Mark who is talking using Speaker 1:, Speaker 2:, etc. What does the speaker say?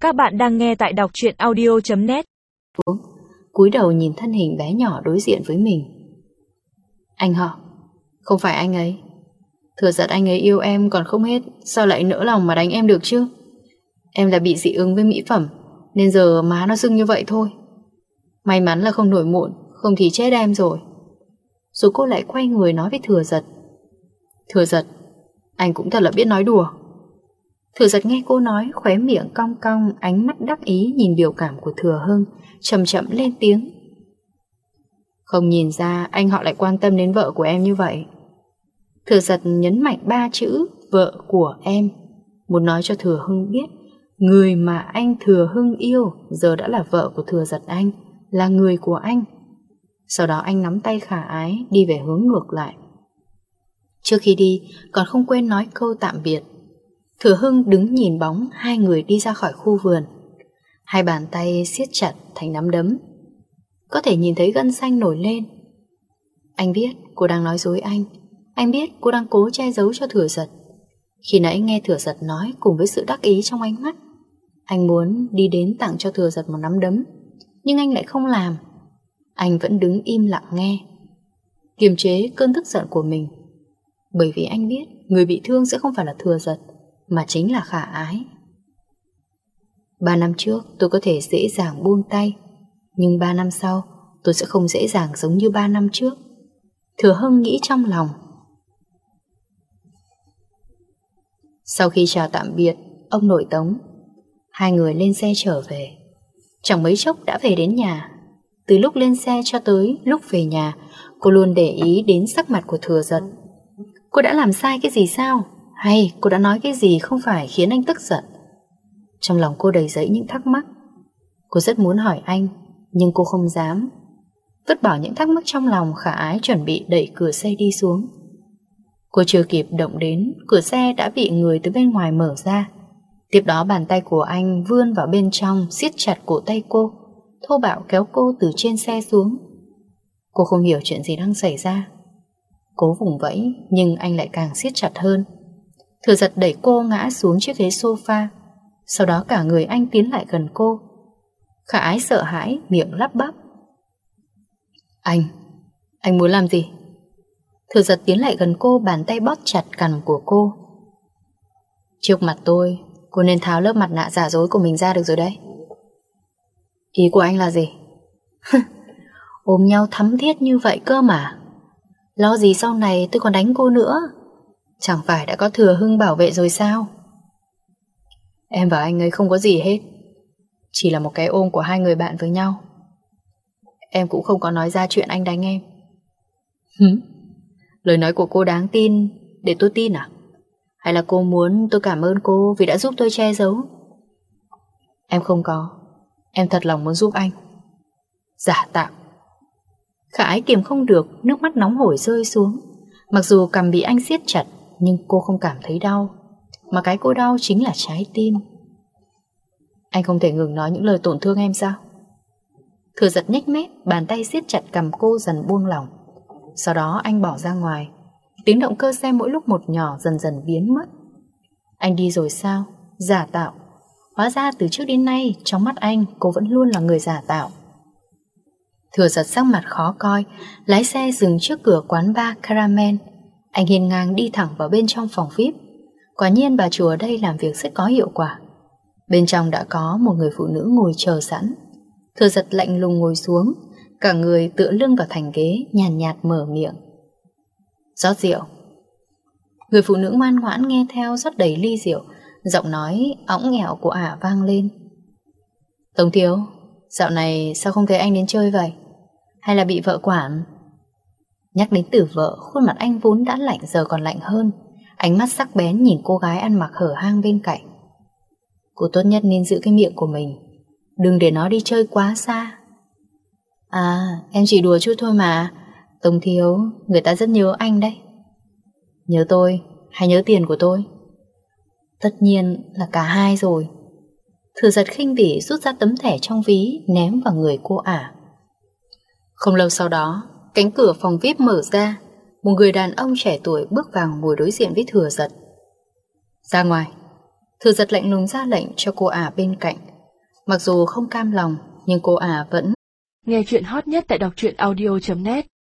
Speaker 1: Các bạn đang nghe tại đọc truyện audio.net.
Speaker 2: Cúi đầu nhìn thân hình bé nhỏ đối diện với mình. Anh họ, không phải anh ấy. Thừa dật anh ấy yêu em còn không hết, sao lại nỡ lòng mà đánh em được chứ? Em là bị dị ứng với mỹ phẩm, nên giờ má nó sưng như vậy thôi. May mắn là không nổi mụn, không thì chết em rồi. Rồi cô lại quay người nói với Thừa dật. Thừa dật, anh cũng thật là biết nói đùa. Thừa dật nghe cô nói, khóe miệng cong cong, ánh mắt đắc ý nhìn biểu cảm của Thừa Hưng, chậm chậm lên tiếng. Không nhìn ra anh họ lại quan tâm đến vợ của em như vậy. Thừa dật nhấn mạnh 3 chữ vợ của em, muốn nói cho Thừa Hưng biết người mà anh Thừa Hưng yêu giờ đã là vợ của Thừa dật anh, là người của anh. Sau đó anh nắm tay Khả Ái đi về hướng ngược lại. Trước khi đi còn không quên nói câu tạm biệt. Thừa Hưng đứng nhìn bóng hai người đi ra khỏi khu vườn. Hai bàn tay siết chặt thành nắm đấm, có thể nhìn thấy gân xanh nổi lên. Anh biết cô đang nói dối anh. Anh biết cô đang cố che giấu cho Thừa dật. Khi nãy nghe Thừa dật nói cùng với sự đắc ý trong ánh mắt, anh muốn đi đến tặng cho Thừa dật một nắm đấm, nhưng anh lại không làm. Anh vẫn đứng im lặng nghe, kiềm chế cơn tức giận của mình. Bởi vì anh biết người bị thương sẽ không phải là Thừa dật, mà chính là Khả Ái. 3 năm trước tôi có thể dễ dàng buông tay, nhưng 3 năm sau tôi sẽ không dễ dàng giống như 3 năm trước. Thừa Hưng nghĩ trong lòng. Sau khi chào tạm biệt ông nội Tống, hai người lên xe trở về. Chẳng mấy chốc đã về đến nhà. Từ lúc lên xe cho tới lúc về nhà, cô luôn để ý đến sắc mặt của Thừa dật. Cô đã làm sai cái gì sao? Hay cô đã nói cái gì không phải khiến anh tức giận? Trong lòng cô đầy dẫy những thắc mắc. Cô rất muốn hỏi anh, nhưng cô không dám. Vứt bỏ những thắc mắc trong lòng, Khả Ái chuẩn bị đẩy cửa xe đi xuống. Cô chưa kịp động đến, cửa xe đã bị người từ bên ngoài mở ra. Tiếp đó bàn tay của anh vươn vào bên trong, siết chặt cổ tay cô, thô bạo kéo cô từ trên xe xuống. Cô không hiểu chuyện gì đang xảy ra. Cố vùng vẫy, nhưng anh lại càng siết chặt hơn. Thừa dật đẩy cô ngã xuống chiếc ghế sofa. Sau đó cả người anh tiến lại gần cô. Khả Ái sợ hãi, miệng lắp bắp. Anh muốn làm gì? Thừa dật tiến lại gần cô, bàn tay bóp chặt cằm của cô. Trước mặt tôi, cô nên tháo lớp mặt nạ giả dối của mình ra được rồi đấy. Ý của anh là gì? Ôm nhau thắm thiết như vậy cơ mà. Lo gì sau này tôi còn đánh cô nữa? Chẳng phải đã có Thừa Hưng bảo vệ rồi sao? Em và anh ấy không có gì hết, chỉ là một cái ôm của hai người bạn với nhau. Em cũng không có nói ra chuyện anh đánh em. Lời nói của cô đáng tin để tôi tin à? Hay là cô muốn tôi cảm ơn cô vì đã giúp tôi che giấu? Em không có. Em thật lòng muốn giúp anh. Giả tạo. Khả Ái kiềm không được, nước mắt nóng hổi rơi xuống. Mặc dù cằm bị anh siết chặt, nhưng cô không cảm thấy đau. Mà cái cô đau chính là trái tim. Anh không thể ngừng nói những lời tổn thương em sao? Thừa dật nhếch mép, bàn tay siết chặt cằm cô dần buông lỏng. Sau đó anh bỏ ra ngoài. Tiếng động cơ xe mỗi lúc một nhỏ dần dần biến mất. Anh đi rồi sao? Giả tạo. Hóa ra từ trước đến nay trong mắt anh cô vẫn luôn là người giả tạo. Thừa dật sắc mặt khó coi, lái xe dừng trước cửa quán bar Caramel. Anh hiên ngang đi thẳng vào bên trong phòng VIP. Quả nhiên bà chủ ở đây làm việc rất có hiệu quả. Bên trong đã có một người phụ nữ ngồi chờ sẵn. Thừa dật lạnh lùng ngồi xuống, cả người tựa lưng vào thành ghế, nhàn nhạt mở miệng. Rót rượu. Người phụ nữ ngoan ngoãn nghe theo rót đầy ly rượu. Giọng nói õng nghẹo của ả vang lên. Tống thiếu, dạo này sao không thấy anh đến chơi vậy? Hay là bị vợ quản? Nhắc đến từ vợ, khuôn mặt anh vốn đã lạnh giờ còn lạnh hơn. Ánh mắt sắc bén nhìn cô gái ăn mặc hở hang bên cạnh. Cô tốt nhất nên giữ cái miệng của mình, đừng để nó đi chơi quá xa. À, em chỉ đùa chút thôi mà. Tống thiếu, người ta rất nhớ anh đấy. Nhớ tôi hay nhớ tiền của tôi? Tất nhiên là cả hai rồi. Thừa dật khinh bỉ rút ra tấm thẻ trong ví, ném vào người cô ả. Không lâu sau đó, cánh cửa phòng VIP mở ra. Một người đàn ông trẻ tuổi bước vào ngồi đối diện với Thừa dật. Ra ngoài. Thừa dật lạnh lùng ra lệnh cho cô ả bên cạnh. Mặc dù không cam lòng, nhưng cô ả vẫn
Speaker 1: Nghe chuyện hot nhất tại đọc truyện audio.net